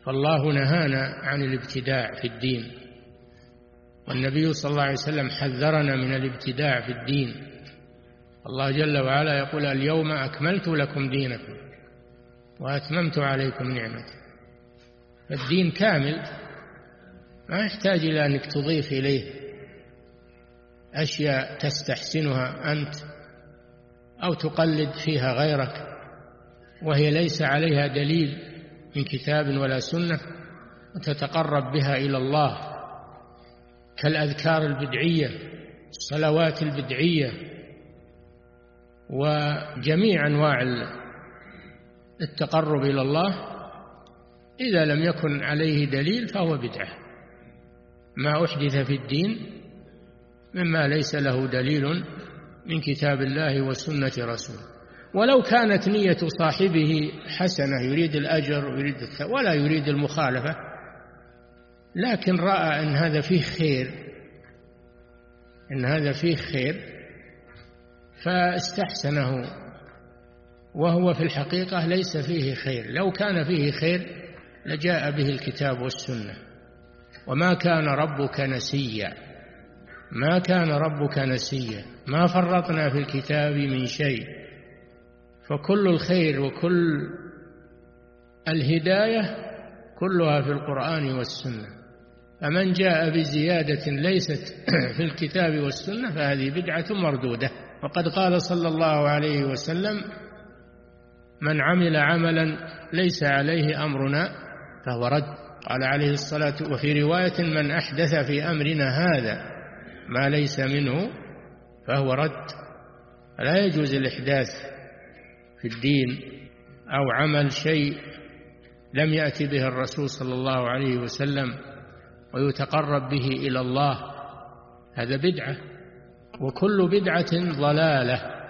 فالله نهانا عن الابتداع في الدين، والنبي صلى الله عليه وسلم حذرنا من الابتداع في الدين. الله جل وعلا يقول: اليوم أكملت لكم دينكم وأتممت عليكم نعمتي. الدين كامل، ما يحتاج إلى أنك تضيف إليه أشياء تستحسنها أنت أو تقلد فيها غيرك وهي ليس عليها دليل من كتاب ولا سنة وتتقرب بها إلى الله، كالأذكار البدعية، الصلوات البدعية، وجميع أنواع التقرب إلى الله. إذا لم يكن عليه دليل فهو بدعة. ما أحدث في الدين مما ليس له دليل من كتاب الله وسنة رسوله، ولو كانت نية صاحبه حسنة، يريد الأجر ويريد الثواب ولا يريد المخالفة، لكن رأى أن هذا فيه خير فاستحسنه، وهو في الحقيقة ليس فيه خير. لو كان فيه خير لجاء به الكتاب والسنة. وما كان ربك نسيا، ما كان ربك نسيا، ما فرطنا في الكتاب من شيء. فكل الخير وكل الهداية كلها في القرآن والسنة. فمن جاء بزيادة ليست في الكتاب والسنة فهذه بدعة مردودة. وقد قال صلى الله عليه وسلم: من عمل عملا ليس عليه أمرنا فهو رد. قال عليه الصلاة، وفي رواية: من أحدث في أمرنا هذا ما ليس منه فهو رد. لا يجوز الإحداث في الدين أو عمل شيء لم يأتي به الرسول صلى الله عليه وسلم ويتقرب به إلى الله، هذا بدعة، وكل بدعة ضلالة.